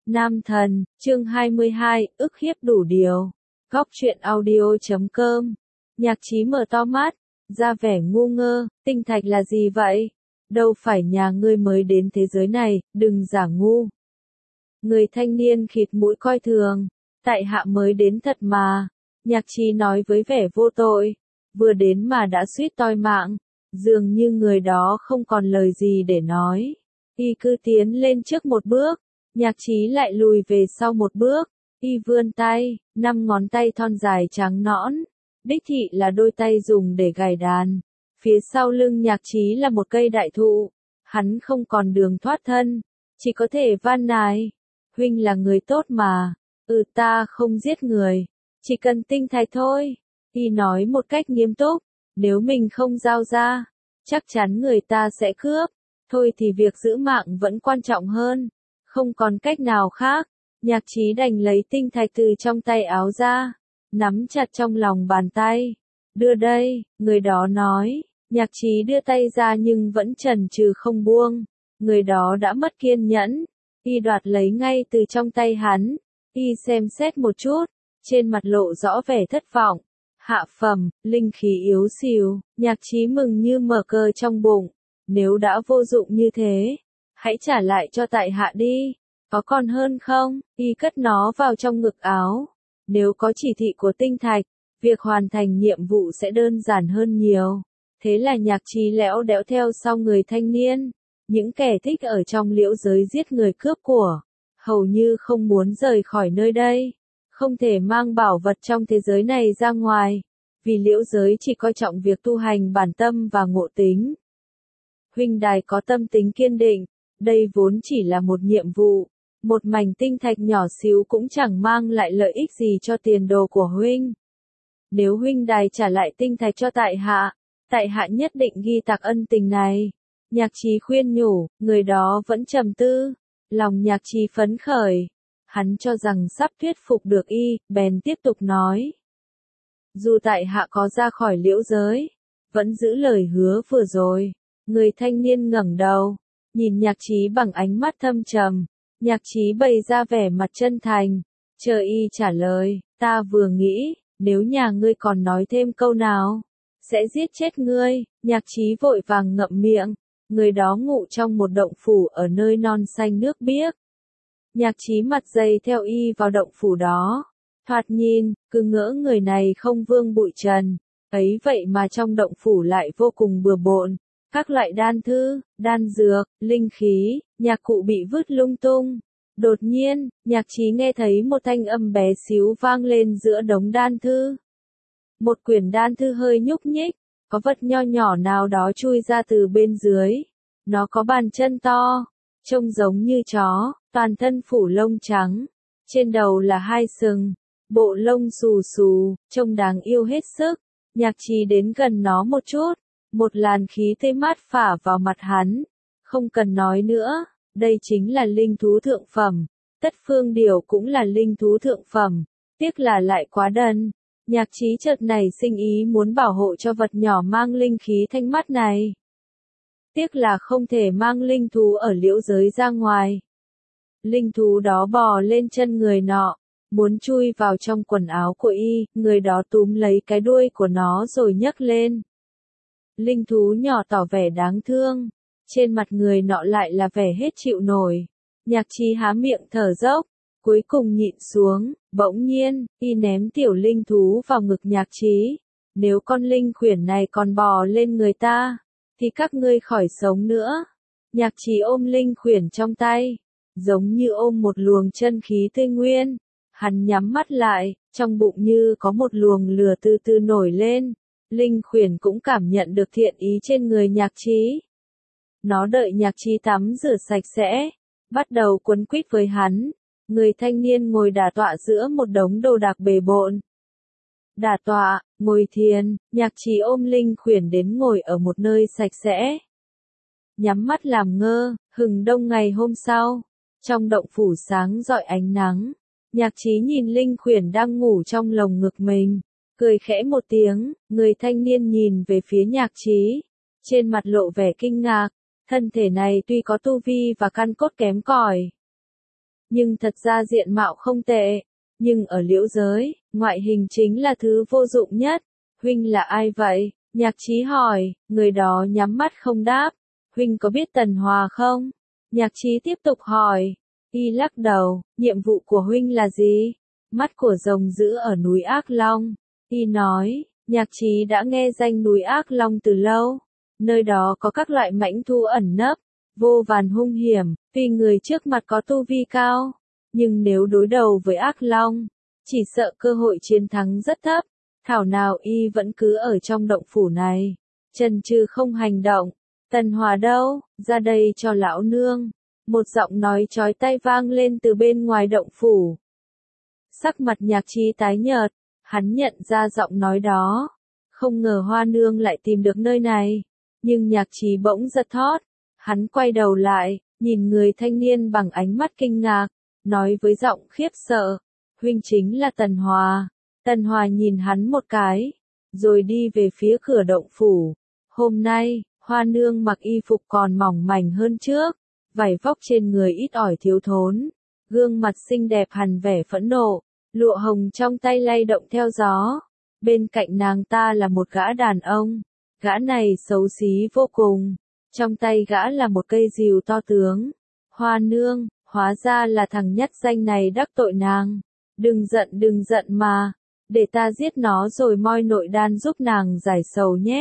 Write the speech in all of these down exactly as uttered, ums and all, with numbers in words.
Nam thần, chương hai mươi hai, ức hiếp đủ điều. Góc truyện audio chấm com. Nhạc Chí mở to mắt, ra vẻ ngu ngơ, tinh thạch là gì vậy? Đâu phải nhà ngươi mới đến thế giới này, đừng giả ngu. Người thanh niên khịt mũi coi thường, tại hạ mới đến thật mà. Nhạc Chí nói với vẻ vô tội, vừa đến mà đã suýt toi mạng, dường như người đó không còn lời gì để nói. Y cứ tiến lên trước một bước, Nhạc Chí lại lùi về sau một bước, y vươn tay, năm ngón tay thon dài trắng nõn, đích thị là đôi tay dùng để gảy đàn. Phía sau lưng Nhạc Chí là một cây đại thụ, hắn không còn đường thoát thân, chỉ có thể van nài. Huynh là người tốt mà, ừ ta không giết người, chỉ cần tinh thạch thôi. Y nói một cách nghiêm túc, nếu mình không giao ra, chắc chắn người ta sẽ cướp, thôi thì việc giữ mạng vẫn quan trọng hơn. Không còn cách nào khác, Nhạc Chí đành lấy tinh thạch từ trong tay áo ra, nắm chặt trong lòng bàn tay. Đưa đây, người đó nói. Nhạc Chí đưa tay ra nhưng vẫn chần chừ không buông. Người đó đã mất kiên nhẫn, y đoạt lấy ngay từ trong tay hắn. Y xem xét một chút, trên mặt lộ rõ vẻ thất vọng. Hạ phẩm, linh khí yếu xìu. Nhạc Chí mừng như mở cờ trong bụng. Nếu đã vô dụng như thế, hãy trả lại cho tại hạ đi, có còn hơn không? Y cất nó vào trong ngực áo. Nếu có chỉ thị của tinh thạch, việc hoàn thành nhiệm vụ sẽ đơn giản hơn nhiều. Thế là Nhạc Chí lẽo đẽo theo sau người thanh niên. Những kẻ thích ở trong liễu giới giết người cướp của, hầu như không muốn rời khỏi nơi đây. Không thể mang bảo vật trong thế giới này ra ngoài, vì liễu giới chỉ coi trọng việc tu hành bản tâm và ngộ tính. Huynh đài có tâm tính kiên định, đây vốn chỉ là một nhiệm vụ, một mảnh tinh thạch nhỏ xíu cũng chẳng mang lại lợi ích gì cho tiền đồ của huynh. Nếu huynh đài trả lại tinh thạch cho tại hạ, tại hạ nhất định ghi tạc ân tình này. Nhạc Chí khuyên nhủ, người đó vẫn trầm tư, lòng Nhạc Chí phấn khởi. Hắn cho rằng sắp thuyết phục được y, bèn tiếp tục nói. Dù tại hạ có ra khỏi liễu giới, vẫn giữ lời hứa vừa rồi. Người thanh niên ngẩng đầu, nhìn Nhạc Chí bằng ánh mắt thâm trầm. Nhạc Chí bày ra vẻ mặt chân thành, chờ y trả lời. Ta vừa nghĩ, nếu nhà ngươi còn nói thêm câu nào, sẽ giết chết ngươi. Nhạc Chí vội vàng ngậm miệng. Người đó ngụ trong một động phủ ở nơi non xanh nước biếc. Nhạc Chí mặt dày theo y vào động phủ đó. Thoạt nhìn, cứ ngỡ người này không vương bụi trần. Ấy vậy mà trong động phủ lại vô cùng bừa bộn. Các loại đan thư, đan dược, linh khí, nhạc cụ bị vứt lung tung. Đột nhiên, Nhạc Chí nghe thấy một thanh âm bé xíu vang lên giữa đống đan thư. Một quyển đan thư hơi nhúc nhích, có vật nho nhỏ nào đó chui ra từ bên dưới. Nó có bàn chân to, trông giống như chó, toàn thân phủ lông trắng. Trên đầu là hai sừng, bộ lông xù xù, trông đáng yêu hết sức. Nhạc Chí đến gần nó một chút. Một làn khí tươi mát phả vào mặt hắn. Không cần nói nữa, đây chính là linh thú thượng phẩm. Tất phương điểu cũng là linh thú thượng phẩm. Tiếc là lại quá đần. Nhạc Chí chợt nảy sinh ý muốn bảo hộ cho vật nhỏ mang linh khí thanh mát này. Tiếc là không thể mang linh thú ở liễu giới ra ngoài. Linh thú đó bò lên chân người nọ, muốn chui vào trong quần áo của y. Người đó túm lấy cái đuôi của nó rồi nhấc lên. Linh thú nhỏ tỏ vẻ đáng thương, trên mặt người nọ lại là vẻ hết chịu nổi. Nhạc Chí há miệng thở dốc, cuối cùng nhịn xuống. Bỗng nhiên, y ném tiểu linh thú vào ngực Nhạc Chí. Nếu con linh khuyển này còn bò lên người ta, thì các ngươi khỏi sống nữa. Nhạc Chí ôm linh khuyển trong tay, giống như ôm một luồng chân khí tươi nguyên. Hắn nhắm mắt lại, trong bụng như có một luồng lửa từ từ nổi lên. Linh khuyển cũng cảm nhận được thiện ý trên người Nhạc Chí. Nó đợi Nhạc Chí tắm rửa sạch sẽ, bắt đầu quấn quýt với hắn. Người thanh niên ngồi đả tọa giữa một đống đồ đạc bề bộn. Đả tọa, ngồi thiền, Nhạc Chí ôm linh khuyển đến ngồi ở một nơi sạch sẽ. Nhắm mắt làm ngơ, hừng đông ngày hôm sau, trong động phủ sáng rọi ánh nắng. Nhạc Chí nhìn linh khuyển đang ngủ trong lồng ngực mình. Cười khẽ một tiếng, người thanh niên nhìn về phía Nhạc Chí. Trên mặt lộ vẻ kinh ngạc, thân thể này tuy có tu vi và căn cốt kém cỏi, nhưng thật ra diện mạo không tệ. Nhưng ở Liễu giới, ngoại hình chính là thứ vô dụng nhất. Huynh là ai vậy? Nhạc Chí hỏi, người đó nhắm mắt không đáp. Huynh có biết Tần Hòa không? Nhạc Chí tiếp tục hỏi. Y lắc đầu, nhiệm vụ của huynh là gì? Mắt của rồng giữ ở núi Ác Long. Y nói, Nhạc Chí đã nghe danh núi Ác Long từ lâu. Nơi đó có các loại mãnh thú ẩn nấp, vô vàn hung hiểm, tuy người trước mặt có tu vi cao. Nhưng nếu đối đầu với Ác Long, chỉ sợ cơ hội chiến thắng rất thấp. Thảo nào y vẫn cứ ở trong động phủ này, chần chừ không hành động. Tần Hòa đâu, ra đây cho lão nương. Một giọng nói chói tai vang lên từ bên ngoài động phủ. Sắc mặt Nhạc Chí tái nhợt, hắn nhận ra giọng nói đó. Không ngờ Hoa nương lại tìm được nơi này. Nhưng Nhạc Chí bỗng giật thót. Hắn quay đầu lại, nhìn người thanh niên bằng ánh mắt kinh ngạc, nói với giọng khiếp sợ. Huynh chính là Tần Hòa. Tần Hòa nhìn hắn một cái, rồi đi về phía cửa động phủ. Hôm nay, Hoa nương mặc y phục còn mỏng mảnh hơn trước, vải vóc trên người ít ỏi thiếu thốn, gương mặt xinh đẹp hằn vẻ phẫn nộ, lụa hồng trong tay lay động theo gió. Bên cạnh nàng ta là một gã đàn ông, gã này xấu xí vô cùng, trong tay gã là một cây rìu to tướng. Hoa nương, hóa ra là thằng nhắt danh này đắc tội nàng. Đừng giận đừng giận mà, để ta giết nó rồi moi nội đan giúp nàng giải sầu nhé.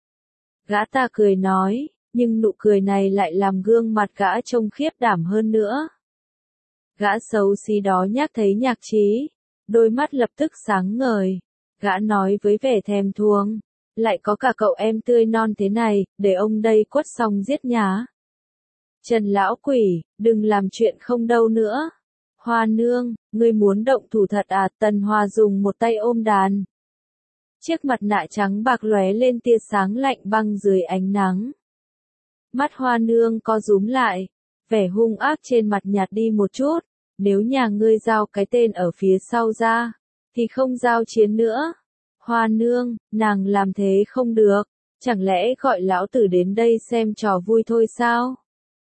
Gã ta cười nói, nhưng nụ cười này lại làm gương mặt gã trông khiếp đảm hơn nữa. Gã xấu xí đó nhắc thấy Nhạc Chí, đôi mắt lập tức sáng ngời. Gã nói với vẻ thèm thuồng, lại có cả cậu em tươi non thế này, để ông đây quất xong giết nhá. Trần lão quỷ, đừng làm chuyện không đâu nữa. Hoa nương, ngươi muốn động thủ thật à? Tần Hòa dùng một tay ôm đàn. Chiếc mặt nạ trắng bạc lóe lên tia sáng lạnh băng dưới ánh nắng. Mắt Hoa nương co rúm lại, vẻ hung ác trên mặt nhạt đi một chút. Nếu nhà ngươi giao cái tên ở phía sau ra, thì không giao chiến nữa. Hoa nương, nàng làm thế không được, chẳng lẽ gọi lão tử đến đây xem trò vui thôi sao?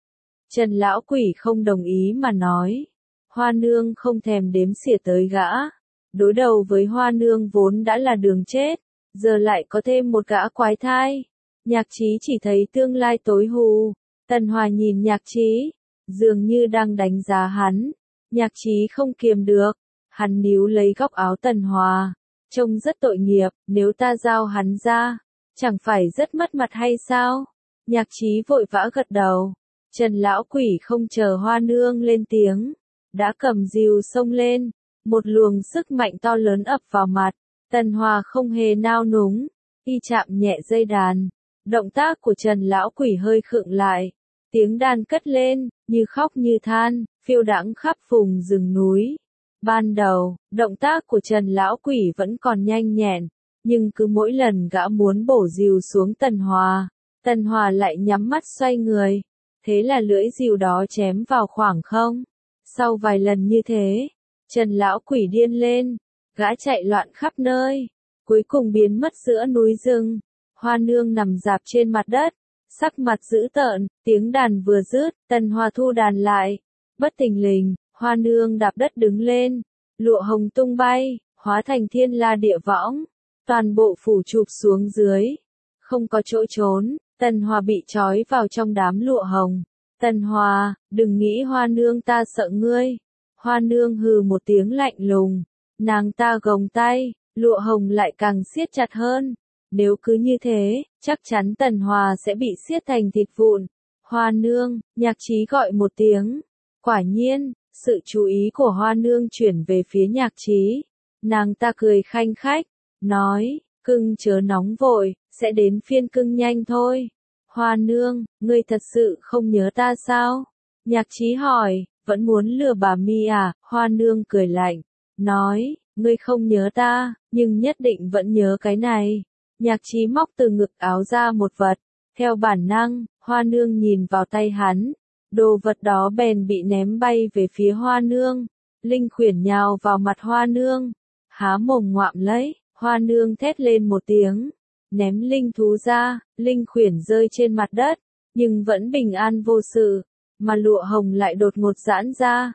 Trần lão quỷ không đồng ý mà nói. Hoa nương không thèm đếm xỉa tới gã. Đối đầu với Hoa nương vốn đã là đường chết, giờ lại có thêm một gã quái thai. Nhạc Chí chỉ thấy tương lai tối hù. Tần Hòa nhìn Nhạc Chí, dường như đang đánh giá hắn. Nhạc Chí không kiềm được, hắn níu lấy góc áo Tần Hòa, trông rất tội nghiệp. Nếu ta giao hắn ra, chẳng phải rất mất mặt hay sao? Nhạc Chí vội vã gật đầu. Trần lão quỷ không chờ Hoa nương lên tiếng, đã cầm rìu xông lên, một luồng sức mạnh to lớn ập vào mặt. Tần Hòa không hề nao núng, y chạm nhẹ dây đàn. Động tác của Trần lão quỷ hơi khựng lại, tiếng đàn cất lên, như khóc như than, phiêu đãng khắp vùng rừng núi. Ban đầu, động tác của Trần lão quỷ vẫn còn nhanh nhẹn, nhưng cứ mỗi lần gã muốn bổ rìu xuống Tần Hòa, Tần Hòa lại nhắm mắt xoay người. Thế là lưỡi rìu đó chém vào khoảng không. Sau vài lần như thế, Trần lão quỷ điên lên, gã chạy loạn khắp nơi, cuối cùng biến mất giữa núi rừng. Hoa nương nằm rạp trên mặt đất, sắc mặt dữ tợn. Tiếng đàn vừa dứt, Tần Hòa thu đàn lại. Bất thình lình, Hoa nương đạp đất đứng lên, lụa hồng tung bay, hóa thành thiên la địa võng, toàn bộ phủ chụp xuống dưới, không có chỗ trốn. Tần Hòa bị trói vào trong đám lụa hồng. Tần Hòa, đừng nghĩ Hoa nương ta sợ ngươi. Hoa nương hừ một tiếng lạnh lùng, nàng ta gồng tay, lụa hồng lại càng siết chặt hơn. Nếu cứ như thế, chắc chắn Tần Hòa sẽ bị siết thành thịt vụn. Hoa nương, Nhạc Chí gọi một tiếng. Quả nhiên, sự chú ý của Hoa nương chuyển về phía Nhạc Chí. Nàng ta cười khanh khách, nói, cưng chớ nóng vội, sẽ đến phiên cưng nhanh thôi. Hoa nương, ngươi thật sự không nhớ ta sao? Nhạc Chí hỏi, vẫn muốn lừa bà mi à? Hoa nương cười lạnh, nói, ngươi không nhớ ta, nhưng nhất định vẫn nhớ cái này. Nhạc Chí móc từ ngực áo ra một vật, theo bản năng, Hoa nương nhìn vào tay hắn, đồ vật đó bèn bị ném bay về phía Hoa nương. Linh khuyển nhào vào mặt Hoa nương, há mồm ngoạm lấy. Hoa nương thét lên một tiếng, ném linh thú ra, linh khuyển rơi trên mặt đất, nhưng vẫn bình an vô sự, mà lụa hồng lại đột ngột giãn ra.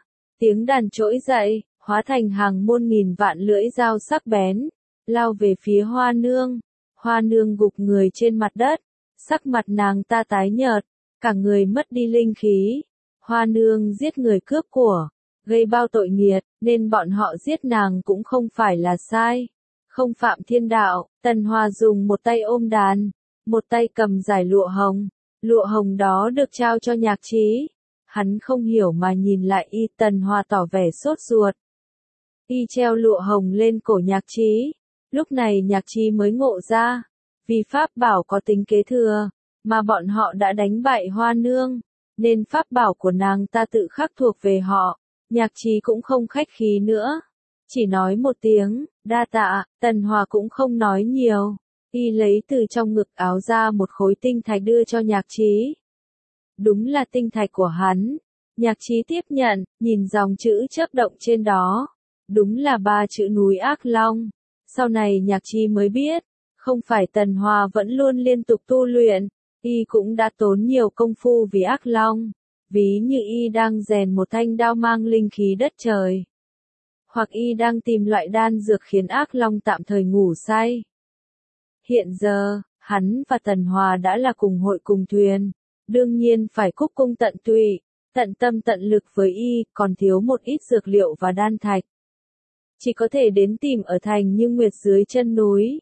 Tiếng đàn trỗi dậy, hóa thành hàng muôn nghìn vạn lưỡi dao sắc bén, lao về phía Hoa Nương. Hoa Nương gục người trên mặt đất, sắc mặt nàng ta tái nhợt, cả người mất đi linh khí. Hoa Nương giết người cướp của, gây bao tội nghiệt, nên bọn họ giết nàng cũng không phải là sai. Không phạm thiên đạo, Tần Hòa dùng một tay ôm đàn, một tay cầm giải lụa hồng. Lụa hồng đó được trao cho Nhạc Trí. Hắn không hiểu mà nhìn lại y, Tần Hòa tỏ vẻ sốt ruột. Y treo lụa hồng lên cổ Nhạc Trí. Lúc này Nhạc Trí mới ngộ ra, vì pháp bảo có tính kế thừa, mà bọn họ đã đánh bại Hoa Nương, nên pháp bảo của nàng ta tự khắc thuộc về họ. Nhạc Trí cũng không khách khí nữa, chỉ nói một tiếng, đa tạ. Tần Hòa cũng không nói nhiều, y lấy từ trong ngực áo ra một khối tinh thạch đưa cho Nhạc Trí. Đúng là tinh thạch của hắn. Nhạc Trí tiếp nhận, nhìn dòng chữ chớp động trên đó. Đúng là ba chữ núi Ác Long. Sau này Nhạc Trí mới biết, không phải Tần Hòa vẫn luôn liên tục tu luyện, y cũng đã tốn nhiều công phu vì Ác Long. Ví như y đang rèn một thanh đao mang linh khí đất trời, hoặc y đang tìm loại đan dược khiến Ác Long tạm thời ngủ say. Hiện giờ, hắn và Tần Hòa đã là cùng hội cùng thuyền, đương nhiên phải cúc cung tận tụy, tận tâm tận lực với y, còn thiếu một ít dược liệu và đan thạch. Chỉ có thể đến tìm ở thành Như Nguyệt dưới chân núi.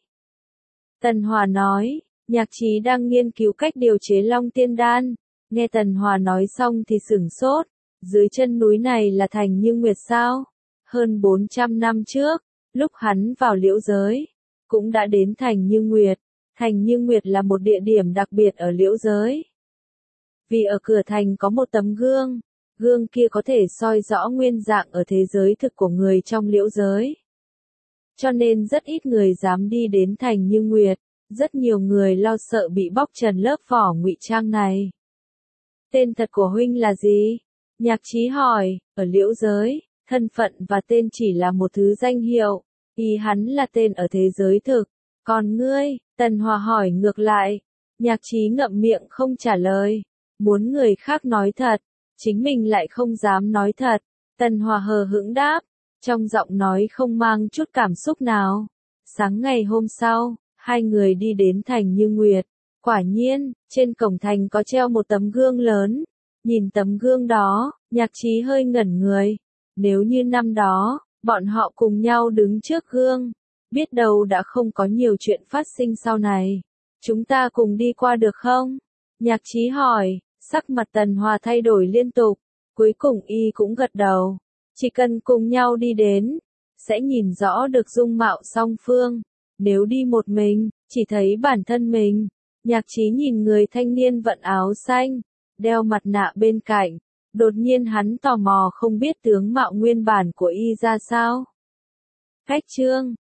Tần Hòa nói, Nhạc Trí đang nghiên cứu cách điều chế Long Tiên Đan. Nghe Tần Hòa nói xong thì sửng sốt, dưới chân núi này là thành Như Nguyệt sao? Hơn bốn trăm năm trước, lúc hắn vào Liễu Giới, cũng đã đến thành Như Nguyệt. Thành Như Nguyệt là một địa điểm đặc biệt ở Liễu Giới. Vì ở cửa thành có một tấm gương, gương kia có thể soi rõ nguyên dạng ở thế giới thực của người trong Liễu Giới. Cho nên rất ít người dám đi đến thành Như Nguyệt, rất nhiều người lo sợ bị bóc trần lớp vỏ ngụy trang này. Tên thật của huynh là gì? Nhạc Trí hỏi. Ở Liễu Giới, thân phận và tên chỉ là một thứ danh hiệu, ý hắn là tên ở thế giới thực. Còn ngươi? Tần Hòa hỏi ngược lại. Nhạc Trí ngậm miệng không trả lời, muốn người khác nói thật, chính mình lại không dám nói thật. Tần Hòa hờ hững đáp, trong giọng nói không mang chút cảm xúc nào. Sáng ngày hôm sau, hai người đi đến thành Như Nguyệt. Quả nhiên, trên cổng thành có treo một tấm gương lớn. Nhìn tấm gương đó, Nhạc Trí hơi ngẩn người. Nếu như năm đó, bọn họ cùng nhau đứng trước gương, biết đâu đã không có nhiều chuyện phát sinh sau này. Chúng ta cùng đi qua được không? Nhạc Trí hỏi, sắc mặt Tần Hòa thay đổi liên tục. Cuối cùng y cũng gật đầu. Chỉ cần cùng nhau đi đến, sẽ nhìn rõ được dung mạo song phương. Nếu đi một mình, chỉ thấy bản thân mình. Nhạc Trí nhìn người thanh niên vận áo xanh, đeo mặt nạ bên cạnh. Đột nhiên hắn tò mò không biết tướng mạo nguyên bản của y ra sao. Cách chương